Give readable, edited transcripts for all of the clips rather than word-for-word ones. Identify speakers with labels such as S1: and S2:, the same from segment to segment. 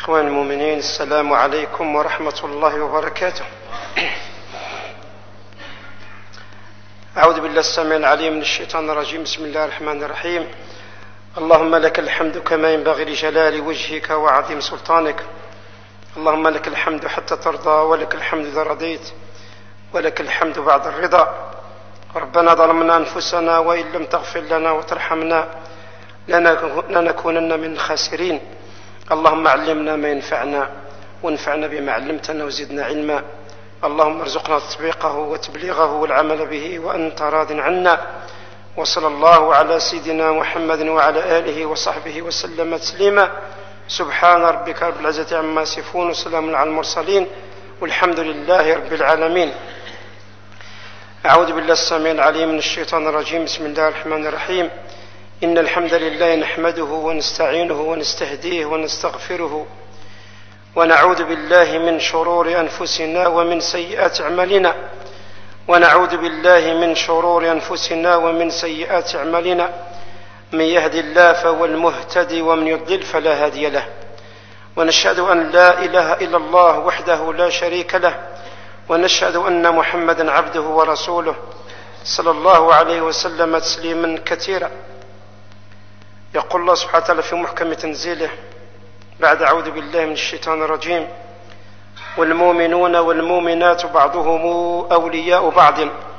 S1: إخواني المؤمنين، السلام عليكم ورحمة الله وبركاته. أعوذ بالله السميع العليم من الشيطان الرجيم. بسم الله الرحمن الرحيم. اللهم لك الحمد كما ينبغي لجلال وجهك وعظيم سلطانك. اللهم لك الحمد حتى ترضى، ولك الحمد إذا رضيت، ولك الحمد بعد الرضا. ربنا ظلمنا أنفسنا وإن لم تغفر لنا وترحمنا لنكونن من الخاسرين. اللهم علمنا ما ينفعنا وانفعنا بما علمتنا وزدنا علما. اللهم ارزقنا تطبيقه وتبليغه والعمل به وأنت راض عنا. وصلى الله على سيدنا محمد وعلى آله وصحبه وسلم تسليما. سبحان ربك رب العزة عما يصفون وسلام على المرسلين والحمد لله رب العالمين. أعوذ بالله السميع العليم من الشيطان الرجيم. بسم الله الرحمن الرحيم. إن الحمد لله نحمده ونستعينه ونستهديه ونستغفره ونعوذ بالله من شرور أنفسنا ومن سيئات أعمالنا من يهد الله فهو المهتدي ومن يضلل فلا هادي له. ونشهد أن لا إله إلا الله وحده لا شريك له، ونشهد أن محمدا عبده ورسوله صلى الله عليه وسلم تسليما كثيرا. يقول الله سبحانه وتعالى في محكم تنزيله بعد أعوذ بالله من الشيطان الرجيم: والمؤمنون والمؤمنات بعضهم أولياء بعض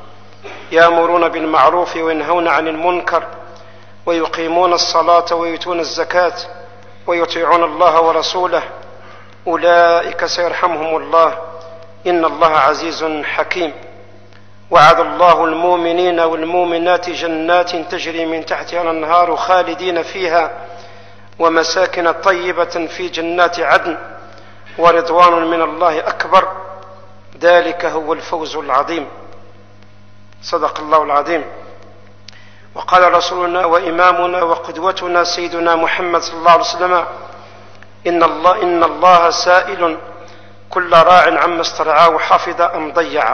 S1: يأمرون بالمعروف وينهون عن المنكر ويقيمون الصلاة ويؤتون الزكاة ويطيعون الله ورسوله أولئك سيرحمهم الله إن الله عزيز حكيم. وعد الله المؤمنين والمؤمنات جنات تجري من تحتها الأنهار خالدين فيها ومساكن طيبة في جنات عدن ورضوان من الله أكبر ذلك هو الفوز العظيم. صدق الله العظيم. وقال رسولنا وإمامنا وقدوتنا سيدنا محمد صلى الله عليه وسلم: إن الله سائل كل راع عما استرعاه وحفظ أم ضيع.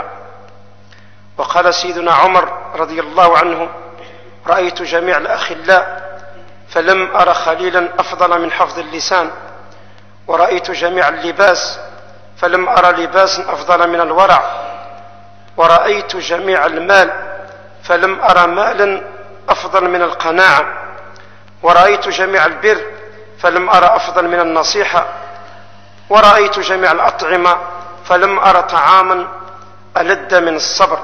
S1: وقال سيدنا عمر رضي الله عنه: رأيت جميع الأخلاء فلم أر خليلا أفضل من حفظ اللسان، ورأيت جميع اللباس فلم أر لباسا أفضل من الورع، ورأيت جميع المال فلم أر مالا أفضل من القناعة، ورأيت جميع البر فلم أر أفضل من النصيحة، ورأيت جميع الأطعمة فلم أر طعاما ألذ من الصبر.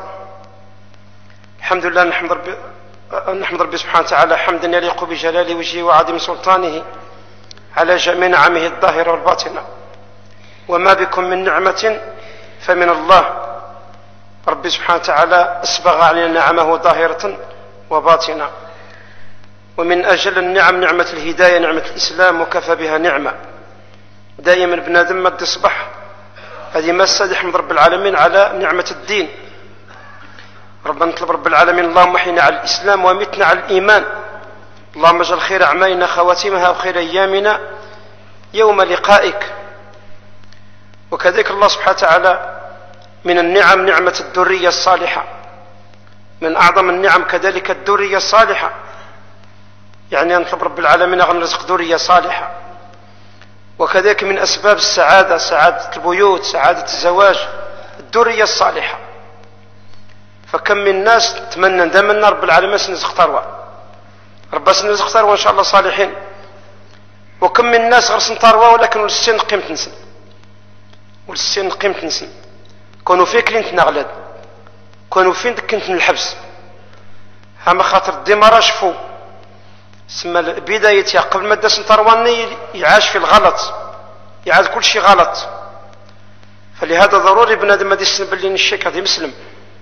S1: الحمد لله، نحمد ربي سبحانه وتعالى حمدا يليق بجلال وجهه وعظيم سلطانه على جميع نعمه الظاهرة والباطنة. وما بكم من نعمة فمن الله. ربي سبحانه وتعالى أسبغ علينا نعمه ظاهرة وباطنة. ومن أجل النعم نعمة الهداية، نعمة الإسلام، وكفى بها نعمة. دائما بنادم ما تصبح هذه مسألة يحمد رب العالمين على نعمة الدين. ربنا نطلب رب العالمين: اللهم احينا على الإسلام وامتنا على الإيمان. اللهم اجعل خير أعمالنا خواتمها وخير أيامنا يوم لقائك. وكذلك الله سبحانه وتعالى من النعم نعمة الذرية الصالحة. من أعظم النعم كذلك الذرية الصالحة، يعني نطلب رب العالمين أن نرزق ذرية صالحة. وكذلك من أسباب السعادة، سعادة البيوت، سعادة الزواج، الذرية الصالحة. فكم من ناس تمنى دائما رب العالمين سنرزق ثروة، رب سنرزق ثروة إن شاء الله صالحين. وكم من ناس غرسن ثروة ولكن ولسين قيمة نسن، ولسين قيمة نسن، كونوا فين كلينت نغلد، كونوا فين كنت الحبس. هما خاطر ديما راشفوا سما بدايتها قبل ما داس ثرواني يعاش في الغلط، يعاد كل شيء غلط. فلهذا ضروري بنادم ما ديش باللي نشيك هذه مسلم،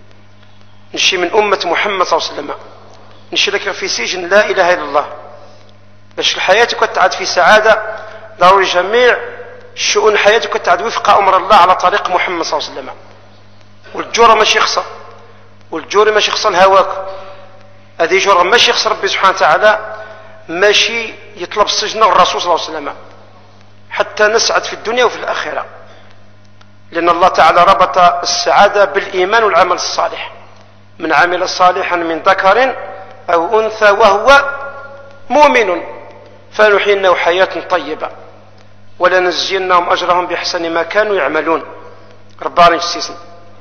S1: نشي من أمة محمد صلى الله عليه وسلم، نشي لك في سجن لا إله إلا الله. باش حياتك تعاد في سعادة ضروري جميع شؤون حياتك تعاد وفق أمر الله على طريق محمد صلى الله عليه وسلم. والجورة ماشي يخسر، والجوري ماشي يخسر هواك، هذه جورة ماشي يخسر ربي سبحانه وتعالى، ماشي يطلب السجن والرسول صلى الله عليه وسلم حتى نسعد في الدنيا وفي الآخرة. لأن الله تعالى ربط السعادة بالإيمان والعمل الصالح. من عمل صالحا من ذكر أو أنثى وهو مؤمن فنحيينه حياة طيبة ولنجزينهم أجرهم بأحسن ما كانوا يعملون. ربنا يجزينا.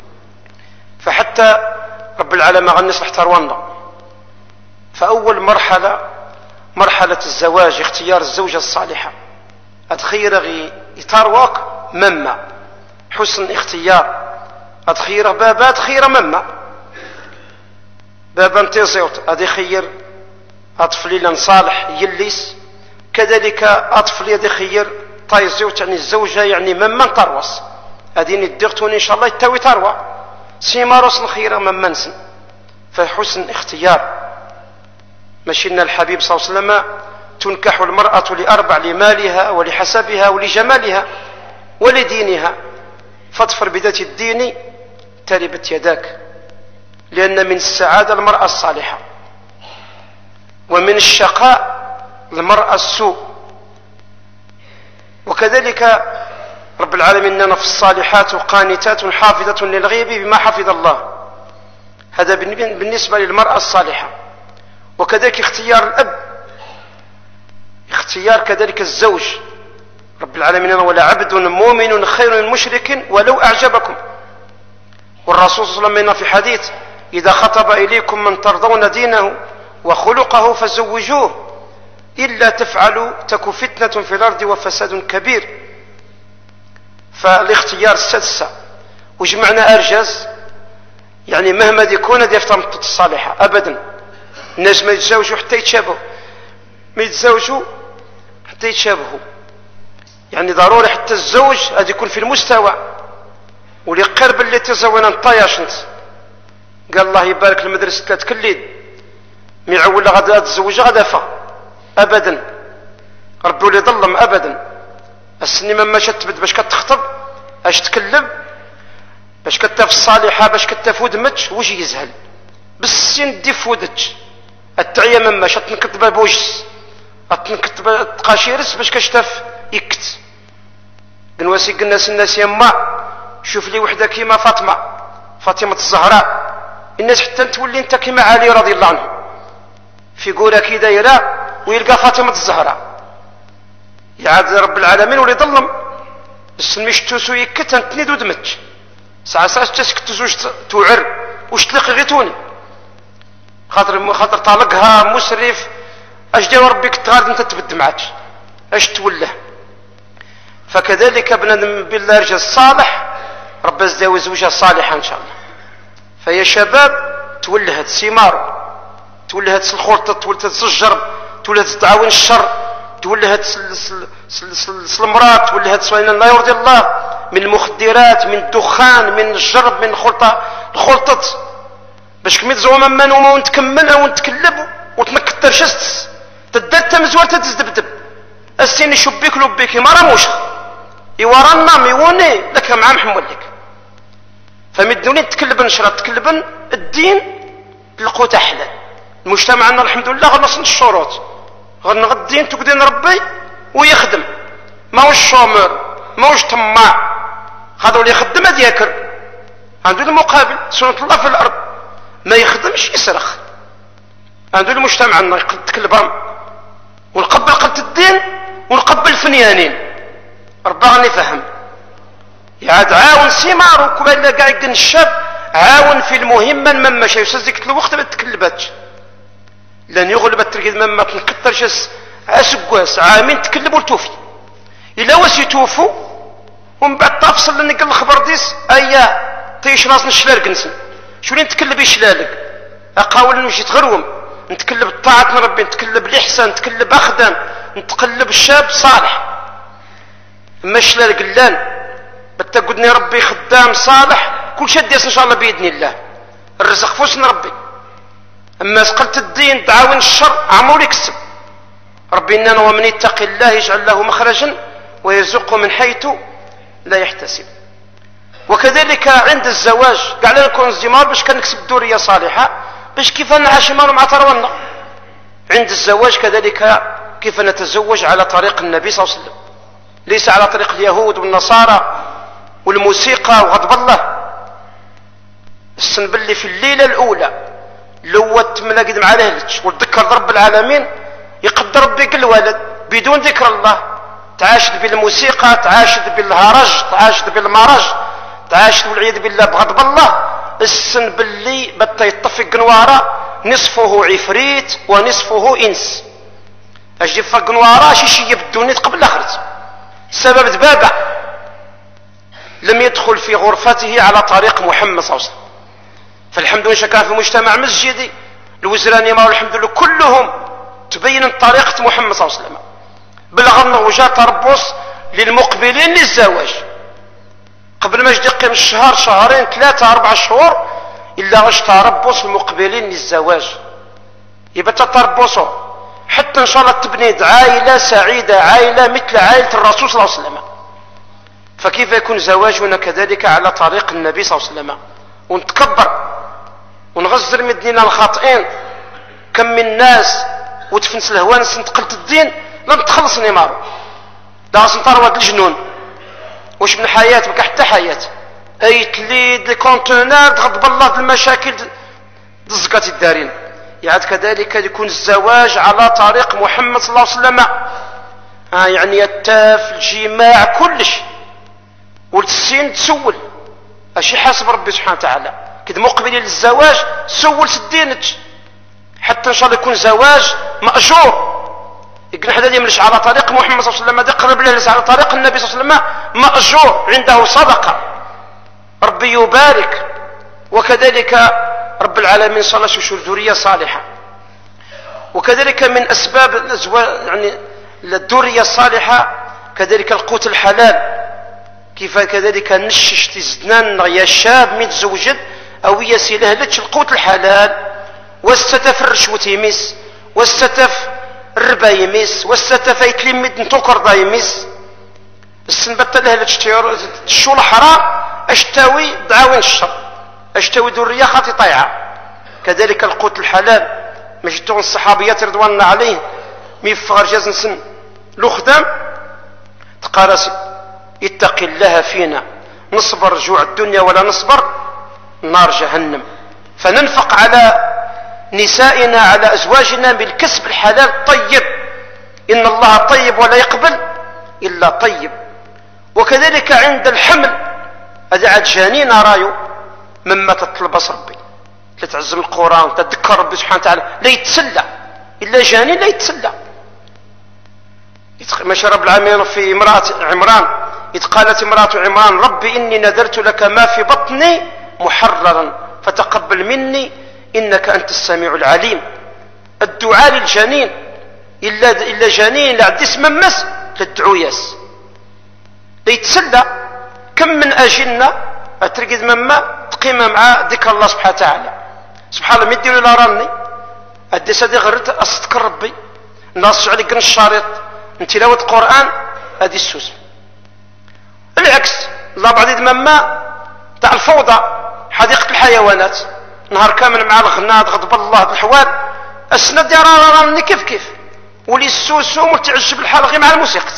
S1: فحتى رب العالمين غنصلح تروانا. فأول مرحلة الزواج اختيار الزوجة الصالحة. أتخير غي يتارواك مما حسن اختيار أتخير بابات خير مما بابا انتزيوت أدي خير أطفلي صالح يليس كذلك أطفلي أدي خير طايزيوت يعني الزوجة يعني مما تروس أديني الدغتون إن شاء الله يتاوي تروى سيماروس خير مما نسن. فحسن اختيار. مشينا الحبيب صلى الله عليه وسلم تنكح المرأة لأربع: لمالها ولحسبها ولجمالها ولدينها فاظفر بذات الدين تربت يداك. لأن من السعادة المرأة الصالحة، ومن الشقاء المرأة السوء. وكذلك رب العالمين إننا في الصالحات قانتات حافظة للغيب بما حفظ الله. هذا بالنسبة للمرأة الصالحة. وكذلك اختيار الأب، اختيار كذلك الزوج. رب العالمين ولا عبد مؤمن خير من مشرك ولو أعجبكم. والرسول صلى الله عليه وسلم في حديث: إذا خطب إليكم من ترضون دينه وخلقه فزوجوه إلا تفعلوا تك فتنة في الأرض وفساد كبير. فالاختيار السادسة وجمعنا أرجاز، يعني مهما يكون هذه يفترض الصالحة أبدا. الناس ما يتزوجوا حتى يتشابهوا، ما يتزوجوا حتى يتشابهوا. يعني ضروري حتى الزوج هذا يكون في المستوى. واللي قرب اللي تزوجنا نطاياشنت قال الله يبارك المدرسة 3 كليد ميعول غدا تزوج غدا فا ابدا. ربي ولي ظلم ابدا. السنه ما شتبد باش كتخطب اش تكلم باش كتف الصالحه باش كتف ودمج وش يزهل بالسين دي فودج التعيه مما شت نكتب بوجس اتنكتب تقاشيرس باش كشتف يكت قنواسي قلنا الناس يما شوف لي وحده كيما فاطمه الزهراء. الناس حتى تولي انت كيما علي رضي الله عنه في قوله كي دايره ويلقى فاطمه الزهراء. يعاد رب العالمين ولي ظلم السميش توسو يكت انتني ودمج ساعه تسكت زوج توعر وش تلقي غيتوني خاطر طالقها مسرف اش داو ربي كنت غادي انت تبد معاك اش تولى. فكذلك بنادم بالله رجل صالح رب يزداوي زوجها صالحه ان شاء الله. فيا شباب تولهت ثمار، تولهت الخلطه، تولهت الجرب، تولهت تعاون الشر، تولهت المرات، تولهت لا يرضي الله من المخدرات، من الدخان، من الجرب، من الخلطه باش كمي تزوم من وما ونتكملها ونتكلب وتنكتر شست تدات مزوار تتزدبدب السين شبيك لبيك ما رموش يورانا ميوني لك مع محمد لك. فمدوني تكلبن شرط تكلبن الدين القوت حلال. المجتمع عندنا الحمد لله غنصن الشروط غنغ الدين تقدين ربي ويخدم ماهوش شومر ماهوش طماع. هذا اللي يخدم هذا ياكر عنده المقابل سنة الله في الأرض ما يخدمش يسرخ. عنده المجتمع عندنا تكلبهم ونقبل قلت الدين ونقبل فنيانين ربنا يفهم. يعاد عاون سيمار وكما كاع يقن الشاب عاون في المهمة مما شي يسزك الوقت ما تكلباتش لن يغلب التركيز مما تنكترش اسكواس عامين تكلبوا لتوفي الا واش يتوفوا ومن بعد تفصل لني قال الخبر ديس ايا تيش راسنا الشلال كنسن شو اللي نتكلب يشلالك اقاول نمشي تغروم نتكلب الطاعة ربي نتكلب الاحسان نتكلب اخدم نتقلب الشاب صالح اما الشلال قلان بتقدني ربي خدام صالح كل شيء ديس ان شاء الله باذن الله الرزق فوسن ربي. اما سقلت الدين تعاون الشر عمول يكسب ربي اننا ومن يتقي الله يجعل له مخرجا ويرزقه من حيث لا يحتسب. وكذلك عند الزواج قاعد نكون زمار باش كنكسب ذريه صالحه باش كيف نعيش مع ترونا. عند الزواج كذلك كيف نتزوج على طريق النبي صلى الله عليه وسلم ليس على طريق اليهود والنصارى والموسيقى وغضب الله. السنبلي في الليله الاولى لوت ملاقد مع اهلك وتذكر رب العالمين يقدر ربي كل ولد بدون ذكر الله تعاشد بالموسيقى، تعاشد بالهرج، تعاشد بالمرج، تعاشد والعياذ بالله بغضب الله. السن باللي بدا يطفي قنواره نصفه عفريت ونصفه انس. اجي في قنواره شي بالدنيا قبل الاخرت. السبب دبابه لم يدخل في غرفته على طريق محمد صلى الله عليه وسلم. فالحمد لله كان في المجتمع المسجدي الوزراني ما الحمد لله كلهم تبين طريقه محمد صلى الله عليه وسلم. بلغ انه جاء تربص للمقبلين للزواج قبل ما يجي يقيم الشهر شهرين 3 4 شهور الا واش تربص المقبلين للزواج. يبقى تربصوا حتى ان شاء الله تبني عائله سعيده، عائله مثل عائله الرسول صلى الله عليه وسلم. فكيف يكون زواجنا كذلك على طريق النبي صلى الله عليه وسلم؟ ونتكبر ونغزر من ديننا الخاطئين. كم من ناس وتفنس الهوانس انتقلت الدين لم تخلص نيمارو داس نطرواد الجنون. واش من حياه بك حتى حياه اي تليد الكونتينر تغضب الله المشاكل دزقات الدارين. يعني كذلك يكون الزواج على طريق محمد صلى الله عليه وسلم. يعني التاف الجماع كلش والسين تسول اشي حسب ربي سبحانه وتعالى. كد مقبلين للزواج سول سدينك حتى ان شاء الله يكون زواج ماجور. يقول حدا يملش على طريق محمد صلى الله عليه وسلم هذا قرب له على طريق النبي صلى الله عليه وسلم ماجور عنده صدقه ربي يبارك. وكذلك رب العالمين صلى الله عليه وسلم ذريه صالحه. وكذلك من اسباب الازواج يعني الذريه الصالحه كذلك القوت الحلال. كيف كذلك نشش تزدنان يا شاب من تزوجد او يسيلهلتش القوت الحلال واستتف الرشوة يميس واستتف الربا يميس واستتف يتلمد نتوكر دا يميس السنبت لهلتش تشو الحرام اشتاوي دعاوين الشر اشتاوي ذرية خاطي طيعة. كذلك القوت الحلال مجدون الصحابيات رضوان الله عليهم ميفغر جاز نسن لو خدام تقارسي اتق الله فينا نصبر جوع الدنيا ولا نصبر نار جهنم. فننفق على نسائنا على أزواجنا بالكسب الحلال الطيب. إن الله طيب ولا يقبل إلا طيب. وكذلك عند الحمل هذا عاد جانين رايو مما تتلبس ربي تتعزم القرآن تتذكر ربي سبحانه وتعالى لا يتسلى إلا جانين لا يتسلى. مشى رب العالمين في امرأة عمران إذ قالت امرأة عمران ربي إني نذرت لك ما في بطني محررا فتقبل مني إنك أنت السميع العليم. الدعاء للجنين إلا جنين لا عندي اسم مس تدعو ياس يتسلى. كم من أجنة أترقد مما تقيم مع ذكر الله سبحانه وتعالى. سبحان الله مدير لا راني أدي سادي غرت أستذكر ربي ناص عليك الشريط من تلاوة القرآن هذه السوس. العكس لا بعد مما تاع الفوضى حديقة الحيوانات نهار كامل مع الغناد غضب الله الحوال السنة دي راني كيف ولي السوسو متعجب الحال غير مع الموسيقى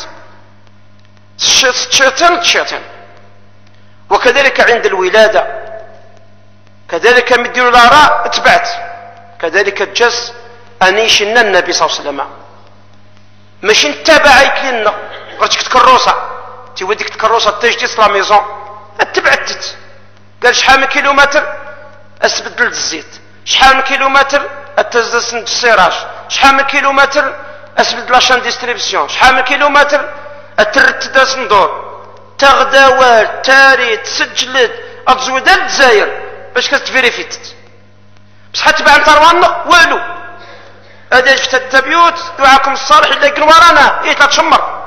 S1: تشيطان. وكذلك عند الولادة كذلك مدير الآراء اتبعت كذلك الجس أنيشنا النبي صلى الله عليه وسلم ماشي نتابع يكلنا غرتك تكروسة توديك تكروسة تجديس لا ميزون اتبعتت قال شحال من كيلومتر اسبدل الزيت شحال من كيلومتر اتزدس السيراج شحال من كيلومتر اسبدل لاشان ديستريبسيون شحال من كيلومتر اترتد الصندور تغداوال تاري تسجلت اتزود الجزائر باش كتفيريفيت بصح تبع انت روانا والو هذا شفت التبيوت دعاكم الصالح اللي يقول ورانا ايه تشمر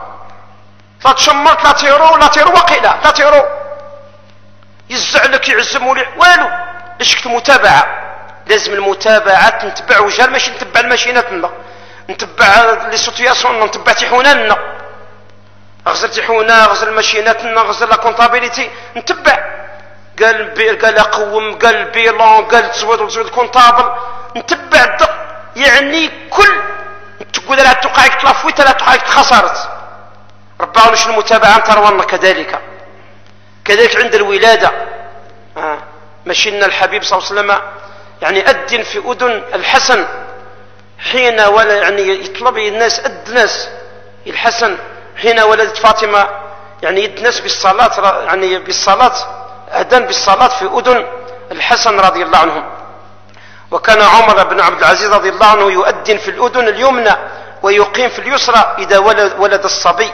S1: 3 يورو لا تيرو وقيله 3 يورو يزع لك يعزموا لي والو. اش كنت متابعه لازم المتابعه نتبع وجهال ماشي نتبع الماشينات لنا نتبع لي سيتوياسيون نتبع تيحوننا غزل تيحونا غزل الماشينات لنا غزل لا كونطابيليتي نتبع قال قوم قال بيلون قال تزود كونطابل نتبع الدق يعني كل تقول لا تقعك تلافويت لا تقعك خسرت ربنا مش المتابعه تروانا. كذلك عند الولاده مشينا الحبيب صلى الله عليه وسلم يعني أذن في أذن الحسن حين ولا يعني يطلب الناس الناس الحسن حين ولدت فاطمة يعني يدنس بالصلاة، يعني بالصلاة، أذن بالصلاة في أذن الحسن رضي الله عنهم. وكان عمر بن عبد العزيز رضي الله عنه يؤذن في الأذن اليمنى ويقيم في اليسرى إذا ولد الصبي.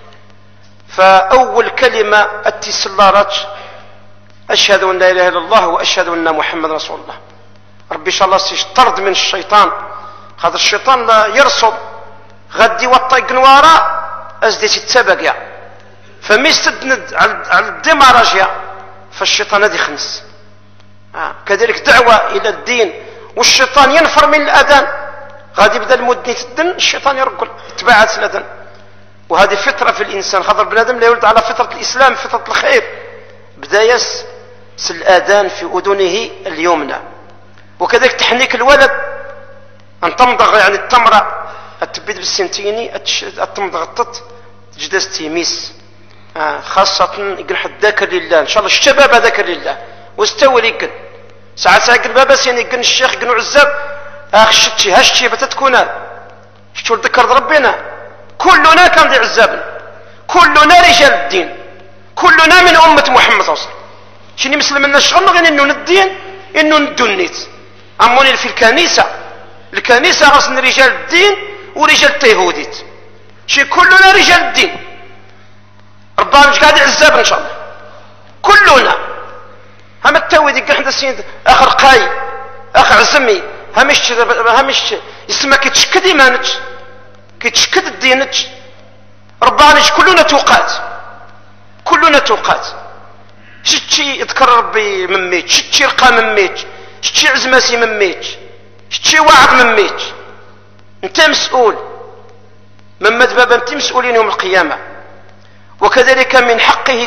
S1: فأول كلمة التسلارات أشهد أن لا إله إلا الله وأشهد أن محمد رسول الله. ربي إن شاء الله سيطرد من الشيطان، هذا الشيطان لا يرصد غدي وطيق نوارا أزدي تتبقى فميستدند على الدمارجيا، فالشيطان هذا يخنس. كذلك دعوة إلى الدين والشيطان ينفر من الأذان، غادي يبدا المدن يتدن الشيطان يرقل تبعت الأذان. وهذه فطرة في الإنسان، خاطر بنادم لا يولد على فطرة الإسلام فطرة الخير، بدا يس الآذان في أذنه اليمنى. وكذلك تحنيك الولد أن تمضغ يعني التمرة التبيد بالسنتيني التمضغ التط تجدس تيميس، خاصة يقول حد ذاكر لله إن شاء الله الشباب ذاكر لله واستوى يقن ساعات يقن بابا يعني يقن الشيخ يقن عزاب شتي هاشتي بتتكون شتو ذكر ربنا. كلنا كان ذي عزابنا، كلنا رجال الدين، كلنا من أمة محمد صلى الله عليه وسلم. شنو مسلم لنا الشغل غير إنه الدين إنه ندنيت أموني في الكنيسة غصن رجال الدين ورجال التيهوديت، شي كلنا رجال الدين. ربنا مش قاعد عزابنا إن شاء الله كلنا. هم التويدي قاعد السيد آخر قاي آخر عزمي همش اسمها كتشكد إيمانك كتشكد الدينك. ربنا كلنا توقات، كلنا توقات. شتي يذكر ربي من ميت، شتي رقى من ميت، شتي عزماسي من ميت، شتي واعظ من ميت. انت مسؤول من مدباب، انت مسؤولين يوم القيامة. وكذلك من حقه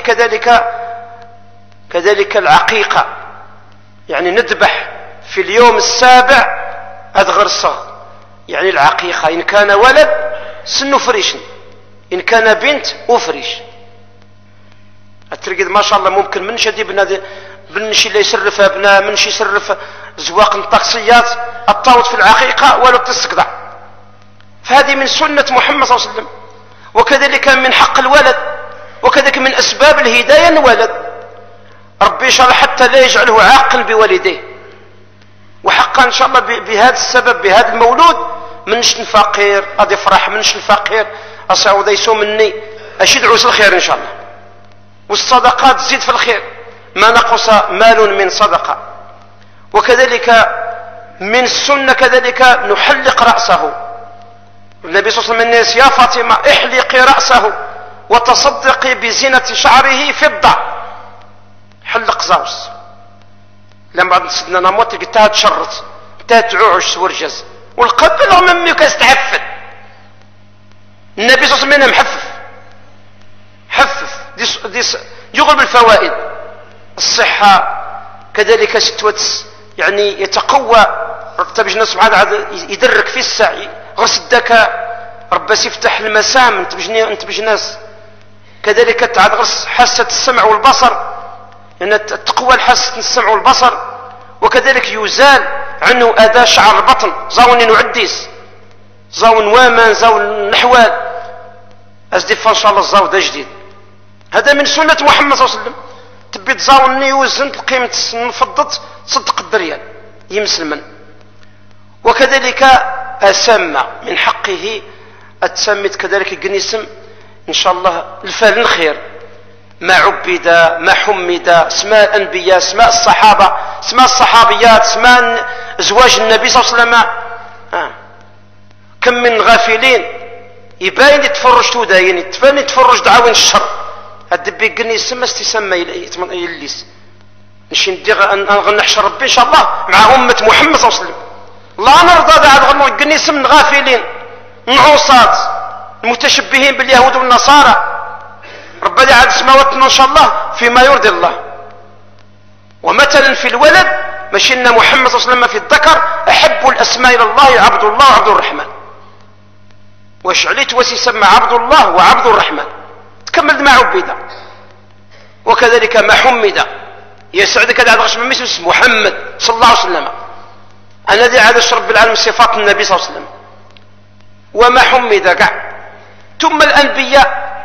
S1: كذلك العقيقة، يعني نذبح في اليوم السابع أذغر الصغر، يعني العقيقة إن كان ولد سنه فريش، إن كان بنت أفريش. الترقيد ما شاء الله ممكن من شدي بنشي اللي يسرف ابناء، منشي يسرف زواق الطقسيات الطاوت في العقيقة ولو تسقطع. فهذه من سنة محمد صلى الله عليه وسلم. وكذلك من حق الولد، وكذلك من أسباب الهداية الولد. ربي إن شاء الله حتى لا يجعله عاقل بوالديه. وحقا إن شاء الله بهذا السبب بهذا المولود منش الفقير غادي يفرح، منش الفقير أصعود يسو مني أشد عوس الخير إن شاء الله. والصدقات تزيد في الخير، ما نقص مال من صدقة. وكذلك من السنة كذلك نحلق رأسه. النبي صلى الله عليه وسلم الناس يا فاطمة احلقي رأسه وتصدقي بزينة شعره فضة. حلق زاوس لما بعد سيدنا نموت قلتها تشرط تاتعوش سورجز والقبل رغم امي كاستحفت. النبي صلى الله عليه وسلم حفف ديس يغلب الفوائد، الصحة كذلك ستوتس يعني يتقوى. تبج الناس سبحانه وتعالى يدرك في السعي غرس الذكاء، ربس يفتح المسام انت بج ناس. كذلك تعاد غرس حاسة السمع والبصر، لأن التقوى الحاسة السمع والبصر. وكذلك يزال عنه أذى شعر البطن، زاون نعديس زاون وامان زاون نحوال أزدفا إن شاء الله الزاو ده جديد. هذا من سنة محمد صلى الله عليه وسلم. تبي تزاون يوزن القيمة نفضت صدق الدريال يمسلمن. وكذلك أسمى من حقه أتسمت كذلك الجنيسم إن شاء الله الفال الخير، ما عبد ما حمد، اسماء الأنبياء، اسماء الصحابة، اسماء الصحابيات، اسماء زواج النبي صلى الله عليه وسلم. كم من غافلين يباين يتفرج توداين يتبان يتفرج دعاوين الشر. الدبي قلني يسمى استسمى يليس نشي نحشر ربي إن شاء الله مع أمة محمد صلى الله عليه وسلم. لا نرضى بعد غنو قلني يسمى الغافلين النعوصات المتشبهين باليهود والنصارى. ربنا عاد سماواتنا إن شاء الله فيما يرضي الله. ومثلا في الولد مشينا محمد صلى الله عليه وسلم في الذكر أحب الأسماء إلى الله عبد الله وعبد الرحمن. واش عليت وسيسمى عبد الله وعبد الرحمن تكمل مع عبيدة. وكذلك ما حمد يسعدك هذا غش من اسم محمد صلى الله عليه وسلم. أنا ذي عاد رب العالمين صفات النبي صلى الله عليه وسلم. وما حمد كاع ثم الأنبياء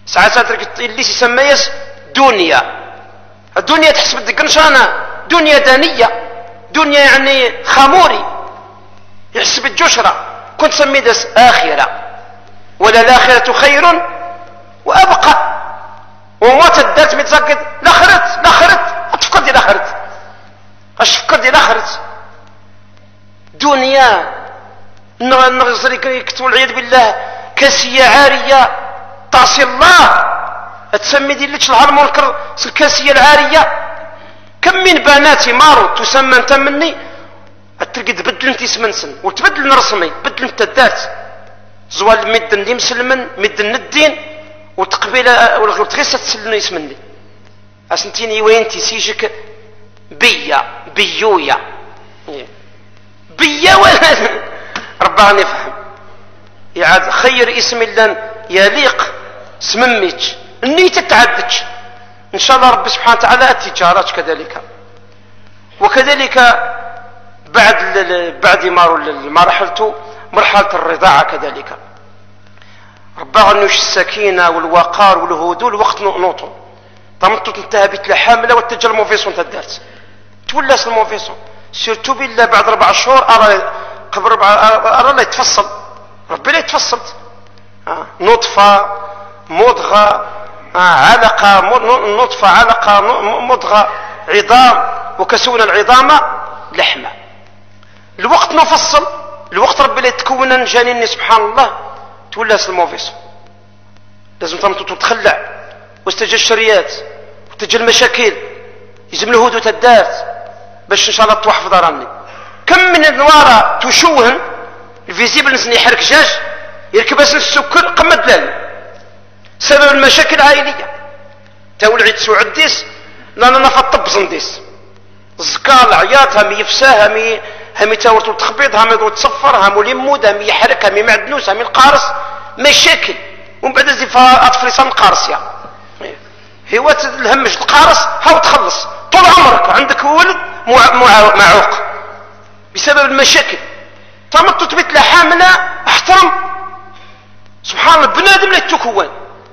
S1: ساعات اللي يسمى دنيا. الدنيا تحسب الدقنشانة دنيا دانية، دنيا يعني خموري يحسب الجشرة، كنت سمي داس آخرة، ولا الآخرة خير وأبقى. وموت الدات متزقد لاخرت اتفكر دي لاخرت اش فكر دي لاخرت دنيا نغزر يكتبوا العياذ بالله كاسية عارية تعصي الله، تسمي دي ليش الهر منكر الكاسية العارية. كم من بنات مارو تسمى انت مني تلقى تبدل انت اسمنسن وتبدل رسمي بدل انت الدات زوال مدن دي مسلمن مدن الدين وتقبل وتغيس تسلني اسمني اسنتيني وين تسيجك بيويا ولا ربنا نفهم يعاد خير اسم لن يليق سمميتش اني تتعددش ان شاء الله رب سبحانه وتعالى التجارات كذلك. وكذلك بعد مرحلة الرضاعة كذلك ربنا غنوش السكينة والوقار والهدوء الوقت نوطو طمطو تنتهى بيت حاملة وتجل الموفيسون تدارت تولاس الموفيسون سيرتو بالله بعد 4 شهور قبل 4 لا يتفصل ربي لا يتفصل نطفة مضغة علقة نطفة علقة مضغة عظام وكسونا العظام لحمة. الوقت نفصل الوقت ربي لا يتكون جانين سبحان الله تولاس الموفيسون لازم تتخلع واستجى الشريات وتجي المشاكل يزم الهدوء تدارت باش ان شاء الله توحفظ راني. كم من النوارة تشوهن الفيزيبل نسني يحرك جاج يركب اسن السكر قمة دلال سبب المشاكل العائلية تولعي تسوعديس لانا نفطب زنديس الزكاة العياط هم يفساه هم تاورتو التخبيط هم يدو تصفر هم يمود هم يحرك هم معدنوس هم القارص مشاكل ومن بعد زيفا اطفال لسان القارص يا هو الهمج القارص هاو تخلص طول عمرك عندك ولد معوق بسبب المشاكل تمطت تبت له حامله احترم سبحان الله بنادم لا تكون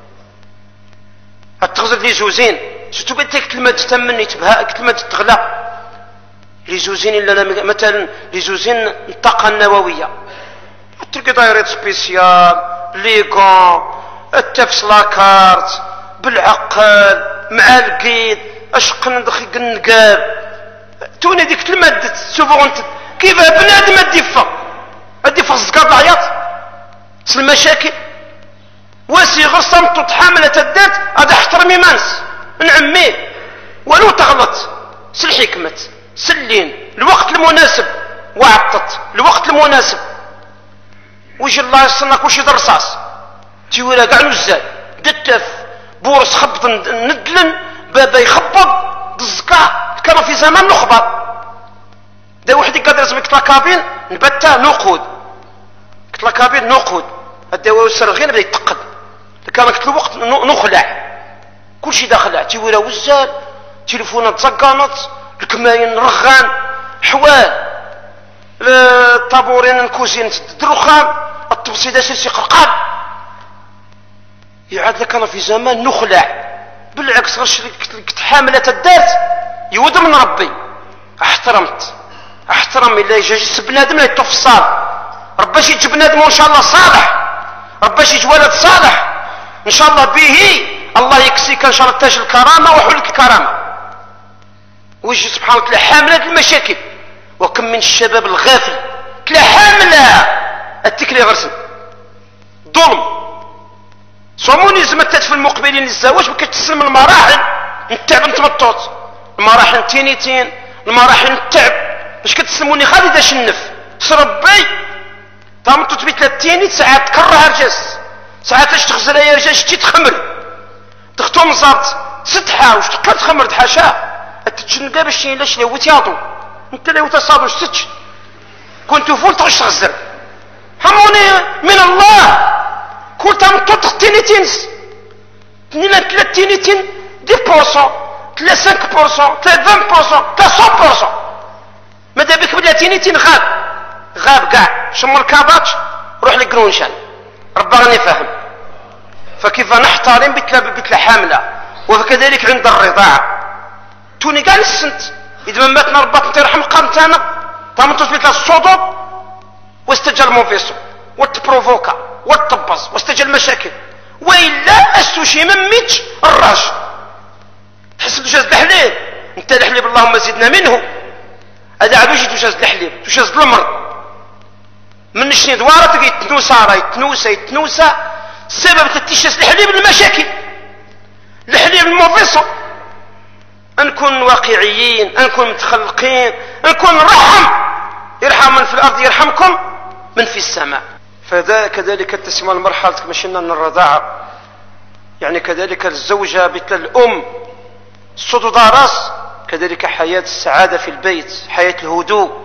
S1: التغزل لي زوزين ستو بنتك كلمه تمني تبها كلمه تغلى لي زوزين الا مثلا لي زوزين الطاقه النوويه تلقى دايرات سبيسيال ليغون التفس لاكارت بالعقل مع القيد اشق ندخل النقاب توني ديك المادة سوفونت كيف بنادم الدفا الزقار العياط المشاكل واسي غرصمت تحاملة الدات هذا احترمي مانس نعميه ولو تغلط الحكمة سلين الوقت المناسب وعطت الوقت المناسب ويجي الله يصنك وش يدرصاص تيولا قاع نزال دتف بورس خبط ندلن بابا يخبط الزكاة كانوا في زمان نخبط دا وحدي قادر اسمك كابين نبتا نقود كابين نقود الدواء السرغين بدا يتقد كان قلت له وقت نخلع كل شيء داخل تيولا وزال تليفونات تزقانط الكماين رغان حوال الطابورين الكوزين الرخام التبصيدة سيسي قرقاب يعاد لك انا في زمان نخلع بالعكس غش حاملة الدات يود من ربي احترم اللي يجي بنادم لا يتفصل رباش يجي بنادم ان شاء الله صالح رباش يجي ولد صالح ان شاء الله به الله يكسيك ان شاء الله تاج الكرامة وحلك الكرامة ويجي سبحانه وتعالى حاملة المشاكل. وكم من الشباب الغافل تلا حاملة التكلي غرسن ظلم صوموني زمتات في المقبلين للزواج وكتسلم المراحل التعب نتمطوط المراحل التينيتين المراحل التعب باش كتسلموني خالد شنف سربي طامتو تبي 30 ساعات تكرهها رجاس ساعات اش تغزل يا رجاس تجي تخمر تختو مزارت ستحا واش تقدر تخمر تحاشا تتشنقا باش لاش لو تياطو انت لو تصادو ستش كنت فول تغش تغزر هموني من الله كنت امطوط تينيتينس تنين 30 10% تلا 5% تلا 20% تلا 100% ماذا بك بلا تينيتين غاب كاع شم الكاباتش روح لقرونشان ربنا نفهم فكيف نحترم بتلا حاملة. وكذلك عند الرضاعة توني كاع السنت إذا ما ماتنا رباط انت يرحم قامتانا تامنتوش بتلا الصدود واستجل موفيسو والتبروفوكا والتبص واستجل مشاكل. وإلا أستوشي من ميتش الراجل تحس تجاز الحليب انت الحليب اللهم زدنا منه. هذا عبيش تجاز الحليب تجاز المرض من شني دوارة تلقى يتنوسى السبب تتشاز الحليب المشاكل الحليب الموفيسو. نكون واقعيين نكون متخلقين نكون يرحم من في الأرض يرحمكم من في السماء. فذا كذلك التسمى المرحلة مشينا من الرضاعة يعني كذلك الزوجة مثل الأم صوت راس كذلك حياة السعادة في البيت حياة الهدوء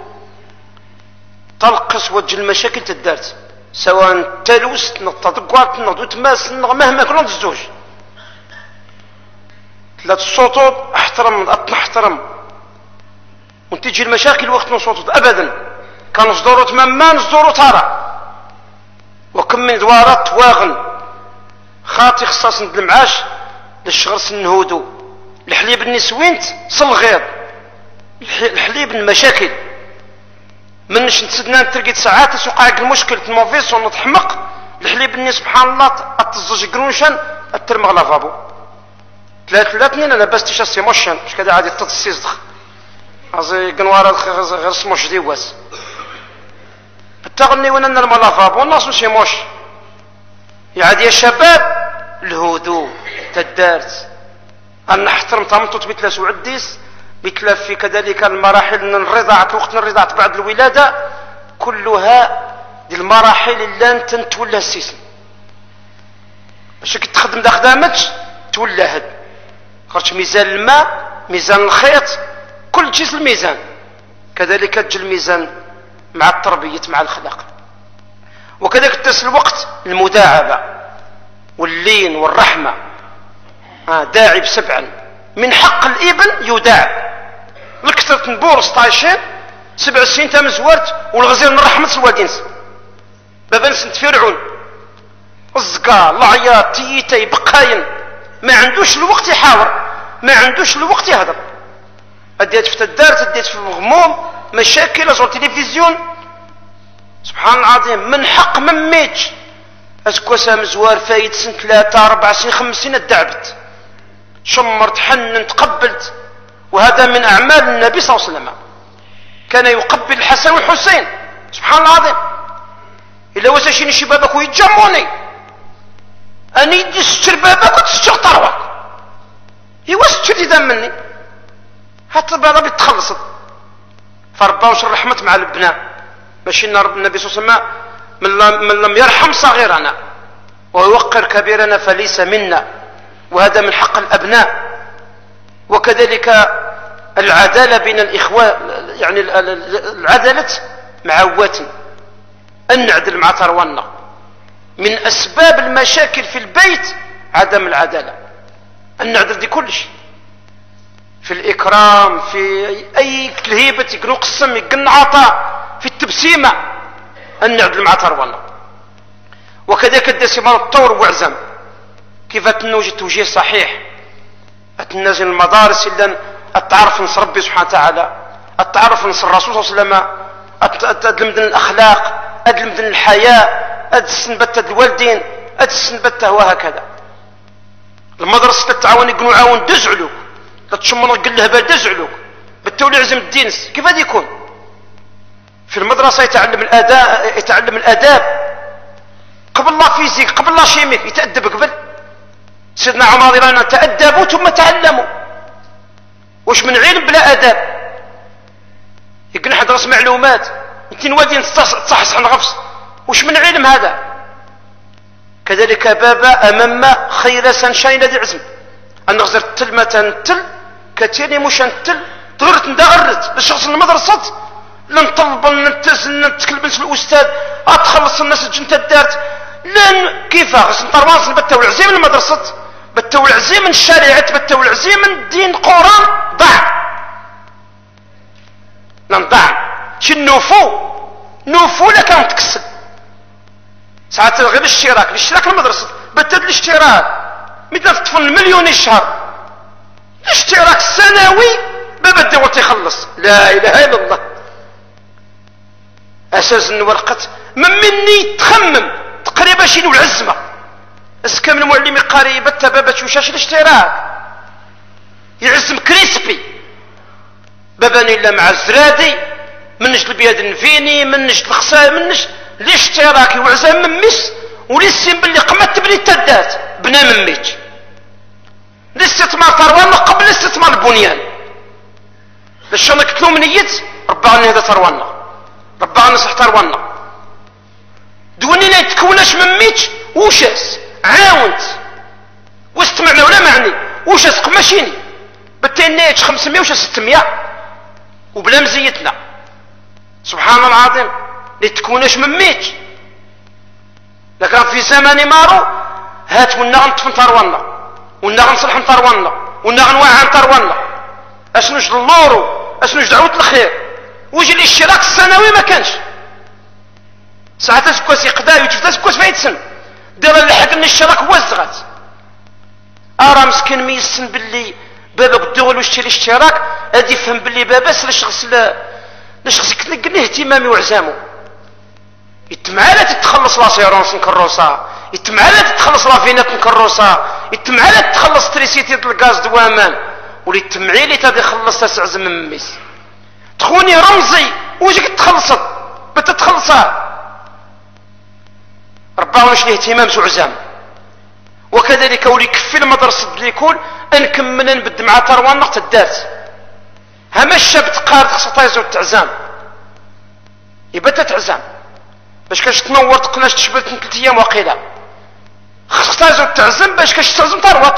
S1: تلقص وجه المشاكل تدارت سواء تلوس تنطق نضو تماس مهما كان الزوج لا الصوت احترم وتجي المشاكل وقت نصوت ابدا كان صدورة ممان صدورة ترى وكم من دوارات واغن خاطي خصاص ند المعاش للشغل سنهودو الحليب النسوينت صلغير الحليب المشاكل منش نتسدنا ترقيت ساعات تسوقعك المشكل تموفيس ونتحمق الحليب الني سبحان الله التزج قرونشان الترمغ لافابو ثلاثنين انا بس تشاسي موشن مش كذا عادي تتصيصدخ ازي قنوار غير سموش ديواس التغني ونن الملافابو والناس مش موش يعاد يا شباب الهدوء تدارت أن نحترم طامطوط مثل سعديس مثل في كذلك المراحل من الرضاعة وقت الرضاعة بعد الولادة كلها دي المراحل اللي انت تولى السيسم باش كي تخدم دا خدامتش تولى هد خرج ميزان الماء ميزان الخيط كل جزء الميزان كذلك تجي الميزان مع التربية مع الخلاق. وكذلك تسل الوقت المداعبة واللين والرحمة داعب سبعا من حق الابن يداعب لكثرة نبورس طايشين 7 سنين تم زوارت والغزير من رحمة الوالدين بابا نسنت فرعون الزقا العياط تيتي بقاين ما عندوش الوقت يحاور ما عندوش الوقت يهضر اديت في الدار اديت في الغموم مشاكل ازور تلفزيون سبحان العظيم من حق من ميتش اسكو سام زوار فايد سنة 3 4 سنين 5 سنين دعبت شمرت حنن تقبلت. وهذا من اعمال النبي صلى الله عليه وسلم كان يقبل الحسن والحسين سبحان الله العظيم الا وساشيني شبابك ويتجموني اني يدي ستر بابك وتستر طروك ايوا ستر اذا مني حتى بابا بتخلصت فربا وش الرحمة مع الابناء ماشي النبي صلى الله عليه وسلم من لم يرحم صغيرنا ويوقر كبيرنا فليس منا. وهذا من حق الابناء. وكذلك العدالة بين الاخوة يعني العدالة مع واتن ان نعدل مع ثرونا من اسباب المشاكل في البيت عدم العدالة ان نعدل دي كل شيء في الإكرام في أي الهيبة يكون قسم يكون عطاء في التبسيمة أن نعدل مع ثرونا. وكذلك الدسمان الطور وعزم كيف تنوجد توجيه صحيح أتنازل المدارس إلا التعرف نص ربي سبحانه وتعالى التعرف نص الرسول صلى الله عليه وسلم أدل مدن الأخلاق أدل مدن الحياة أدل بتة الوالدين أدل بتة وهكذا. المدرسة تتعاون يقولوا عاون دزعلوك تشمر قل له دزعلوك بالتولي عزم الدين كيف هذا يكون في المدرسة يتعلم الآداب قبل الله فيزيك قبل الله شيميك يتأدب قبل سيدنا عمر لنا تأدبوا ثم تعلموا وش من علم بلا آداب يقول نحن درس معلومات انتين وادين تصحصح نغفص وش من علم هذا. كذلك بابا أمام خير سنشاين الذي عزم أن نغزر التل متى نتل كتيري مش نتل تغرت ندغرت للشخص المدرسة لنطلب نتكلم في الأستاذ أتخلص الناس جنت الدارت لأن كيف غس نطرواص بتو العزيم من المدرسة بتو العزيم من الشريعة بتو العزيم من الدين القرآن ضاع نضاع شي نوفو لك نتكسل ساعات غير الاشتراك المدرسة بدل الاشتراك مثل تطفن المليون الشهر، الاشتراك السنوي باب الدول تيخلص. لا اله الا الله. اساسا ورقه من مني تخمم تقريبا شي العزمه اسكم المعلم قريبه بابا وشاش الاشتراك يعزم كريسبي باباني الا مع الزرادي من نجد البياد النفيني من نجد الخسائر من نجد الاشتراكي وعزام من مس ولسين باللي قمت بني تدات بنا من ميت الاستثمار ثرواننا قبل استثمار البنيان. باش انا قلت له من يد ربعنا هذا ثرواننا ربعنا صح ثرواننا دوني لا يتكوناش من ميت وشاس عاونت واستمعنا ولا معني وشاس قماشيني بالتالي 500 وش 600 وبلا مزيتنا سبحان الله العظيم لا تكوناش من ميت. لكن في زمان مارو هات ونا غنطفن ثرواننا ونا غنصلح ثرواننا ونا غنوعى ثرواننا اش نجد اللورو اش نجد دعوة الخير ويجي الاشتراك السنوي ما كانش ساعات سكواس يقدا يتفتا سكواس ما يتسن دابا لحق ان الاشتراك هو الزغات ارى مسكين ميسن باللي بابا الدول ويشتري اشتراك هادي يفهم باللي بابا لاش خص يكنقل اهتمامي وعزامو يتمعالا تتخلص لاسيرونس نكروسا يتمعالا تتخلص لافينات نكروسا يتمعالا تتخلص تريسيتي الغاز دوامان ولي التمعيلي تادي خلص تسعز من ميس تخوني رمزي وجيك تخلصت بتتخلصها ربما واش الاهتمام سو عزام. وكذلك ولي كفي المدرسة اللي يكون انكمل نبد مع تروان نقطة الدارت هما الشاب تقارد خصها تايزو التعزام يبقى تتعزام باش كاش تنور تقناش تشبت 3 ايام وقيله خصها تايزو التعزم باش كاش تعزم تروات.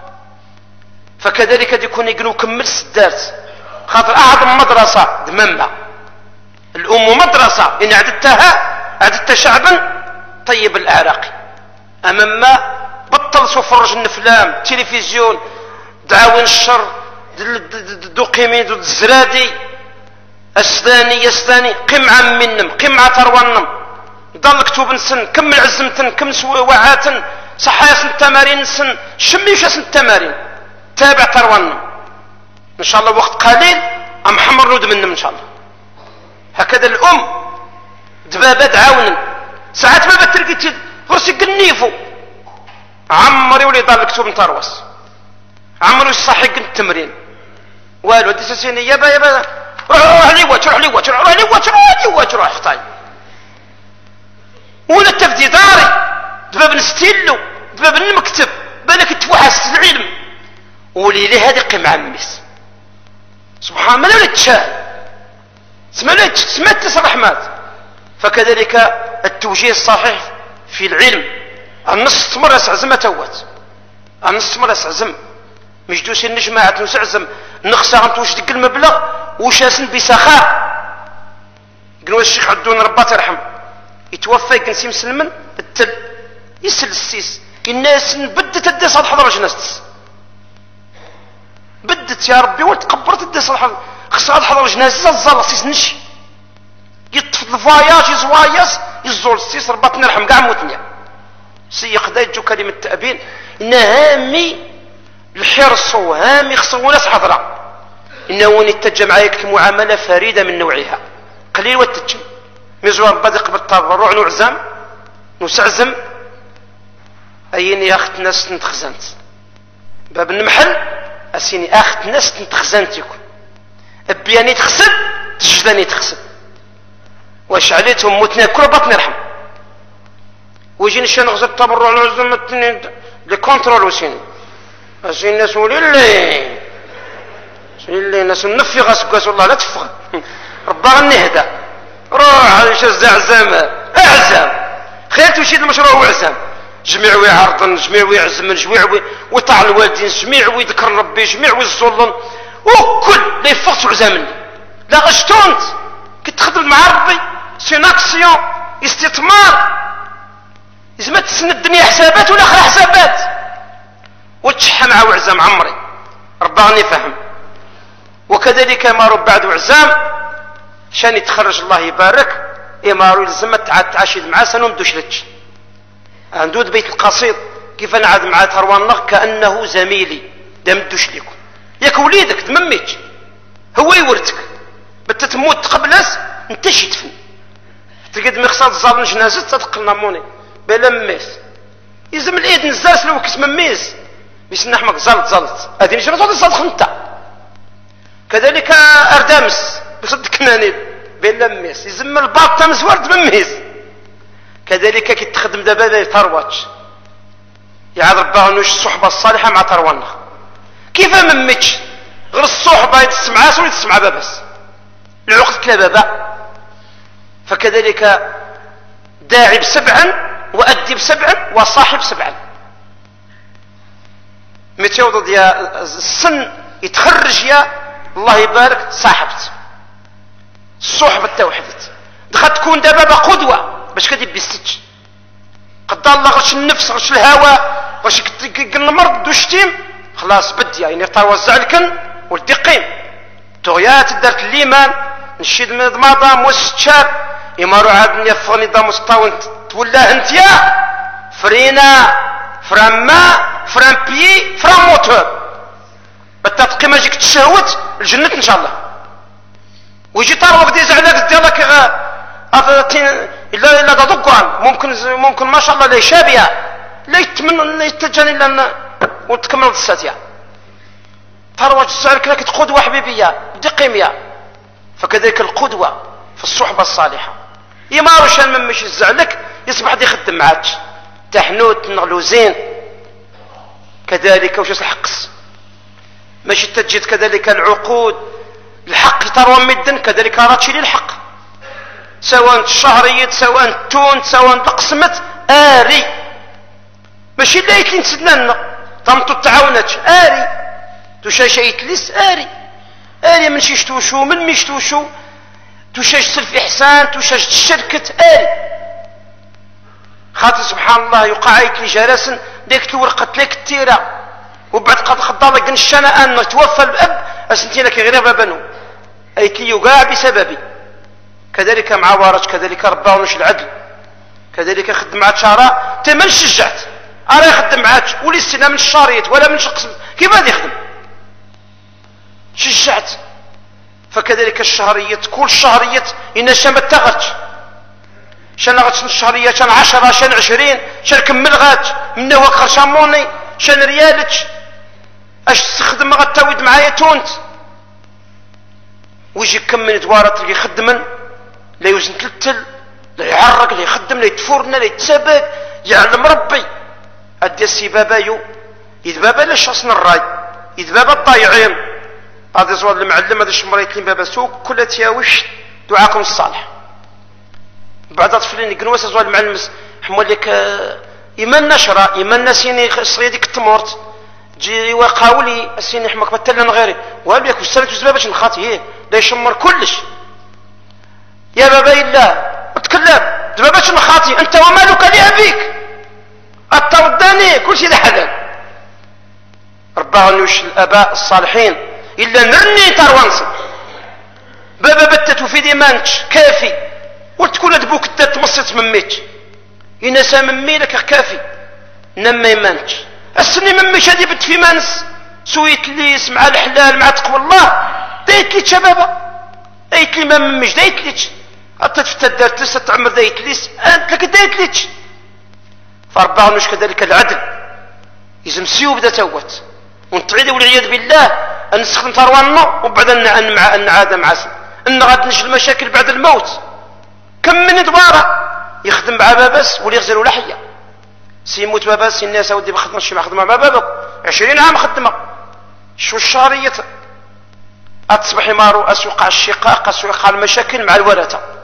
S1: فكذلك يكون يقولوا كمل الدارت خاطر اعظم مدرسة دمامة الام مدرسة ان عددتها شعبا طيب الاعراق امام ما بطل سفرج الافلام التلفزيون دعاوين الشر دوقيمي دو الزرادي السداني قم عم منم قم عتروانم ضل كتوب نسن كم عزمتن كم وعاتن صحايا سن التمارين نسن شمي وش سن التمارين تابع تروانم ان شاء الله وقت قليل ام حمر نود منم ان شاء الله. هكذا الام دبابة تعاون ساعات ما بتلقي فرسي قنيفو عمري ولي ضل كتوب نتروس عمري وش صحي قلت التمرين والو دي سيني يابا روح لي واتر روح طيب ولا تفدي داري دباب نستيلو دباب المكتب بالك توحس العلم ولي لي هذه قيم عميس سبحان الله ولا تشاء سمعت الرحمات. فكذلك التوجيه الصحيح في العلم النص مرة سعزم توت النص مرة سعزم مش دوسي النجماعة نسعزم نخسر انتوش دق المبلغ وشاسن بسخاء قالوا الشيخ عدون ربات يرحم يتوفى يكنسي مسلمن التل يسل السيس الناس بدت الدس على حضر جناس بدت يا ربي وتقبرت الدس على حضر خسر حضر جناس الزل السيس نشي يطفض الفاياج يزواياس يزول السيس ربات نرحم قاع موتنيا سيق دا يجو كلمة التأبين إن هامي الحرص هامي خصو ناس حضرة إنه وين يتجمع عليك معاملة فريدة من نوعها قليل والتجم مزوار بدق بالتبرع نعزم نسعزم أيني أخت ناس نتخزنت باب المحل أسيني أخت ناس نتخزنت يكون أبياني تخسب تجداني تخسب واش عليتهم موتنا كل بطن يرحم ويجيني شان غزل التبرع نعزم التنين لكونترول وسيني أسيني الناس ولي اللي ناس نفي غاسكاس والله لا تفغ ربا غنهدى روح على شاز اعزام اعزام خير تشيد المشروع وعزام جميع ويعرضن جميع ويعزمن جميع ويطاع الوالدين جميع ويذكر ربي جميع ويزولن وكل لا يفقس عزامني لا غشتونت كي تخدم مع ربي سيناكسيون استثمار إذا تسند الدنيا حسابات ولا اخرى حسابات وتشحى مع وعزام عمري ربا غني فهم. وكذلك مارو بعد وعزام شان يتخرج الله يبارك مارو يلزم تعاشد معاه سنوم دوشلتش عندود بيت القصيد كيف نعاد مع تروانغ كأنه زميلي دمدوش ليكم ياك وليدك تمميت هو يورثك بتا تموت قبلس انت شي تفن تلقى مخصات الزار جنازه تدقلنا موني بلا ميس يزم الايد نزاس لو كس مميز باش نحمق زلط هذه مش غادي تصدق انت كذلك اردامس بصدق كناني بلا ميس يزم الباط تمزورد مميز كذلك كي تخدم دابا ثرواتش يعاد ربها نوش الصحبه الصالحه مع تروانغ كيف مميتش غير الصحبه يتسمع سولي تسمع باباس العقد كلا بابا فكذلك داعي بسبعا وأدي بسبعا وصاحب سبعا متى يوضد يا السن يتخرج يا الله يبارك صاحبت الصحبة التوحدت دخلت تكون دابا قدوة باش كدي بيستج قد الله غش النفس غش الهوى غش قلنا مرض دوشتيم خلاص بدي يعني توزع لكن ولدي قيم تغيات دارت الليمان نشيد من ضماضة موسشار يمارو عاد نيفغني دا مستوى تولاه انتيا فرينا فرما فران بي فران موتور بالتدقي ما جيك تشهوت الجنة ان شاء الله ويجي طاروك دي زعلك ديالك الا دقوان ممكن ما شاء الله لا يشابيها لا يتمنى لا يتجاني لنا وتكمل الساتيا طاروك زعلك لك قدوة حبيبية دقيمية فكذلك القدوة في الصحبة الصالحة يمارو شان من مش الزعلك يصبح دي يخدم معاك تحنوت نغلوزين كذلك وش الحقس ماشي تجد كذلك العقود الحق تروى مدن كذلك راتشي للحق سواء الشهرية سواء التون سواء القسمت آري ماشي لا يتلين سدنا طمتو التعاونات آري تشاشا يتلس آري من شيشتوشو من ميشتوشو تشاش سلف إحسان تشاش الشركة خاطر سبحان الله يوقع لي جراسا ديك تورقت لك التيرة وبعد قد خضالك نشانا أن توفى الأب أسنتينا كي غير بابنو أيت لي يوقع بسببي كذلك مع وارج كذلك رباونش العدل كذلك خدم معك شهراء تمن شجعت أرى يخدم معك ولي السنة من الشاريت ولا من شقص كيف هذا يخدم شجعت فكذلك الشهرية كل شهرية إن شان بتغرج شان غتش الشهرية شان 10 شان 20 شان كمل غات منه وكر شاموني شان ريالك اش تخدم غتاود معايا تونت ويجي كمل دوارة تلقي خدما لا يوزن تلتل لا يعرق لا يخدم لا يتفورن لا يتسابق يعلم ربي ادي السبابايو يذبابا للشخص الراي يذبابا الضايعين هذا زوال المعلم هذا الشمريت لي بابا سوق كل تياوش دعاكم الصالح بعد طفلين يقنوا زوال المعلم حمول لك ايمان نشره ايمان ناسيني صغيديك التمورت جي وقاولي السيني حماك بتلن غيري وقال لك وسالت زبابه باش نخاطي هي لا يشمر كلش يا بابا الا تكلم زبابه باش نخاطي انت ومالك لابيك الترداني كل شيء حلال رباه نوش الاباء الصالحين الا نرني تروانص بابا بتت في ديمانش كافي وتكون دبوك تمصيت مميت ينسى ممي لك كافي نما يمانش السني ممي شادي بت في مانس سويت ليس مع الحلال مع تقوى الله دايت لي شبابا دايت لي ما مميش دايت ليش التفتت دارت لسه تعمر دايت ليس انت لك دايت ليش فاربعه مش كذلك العدل يزم سيو بدا توت ونتعيد والعياذ بالله ان نسخن ثرواننا وبعد ان نعاد معسل ان غاد نجي المشاكل بعد الموت كم من دواره يخدم مع باباس واللي يغزلوا لحيه سيموت باباس الناس ودي بخدمه شي ما خدمه مع بابك 20 عام خدمه شو الشهريه اتصبح مارو اسوق الشقاق اسوق المشاكل مع الورثه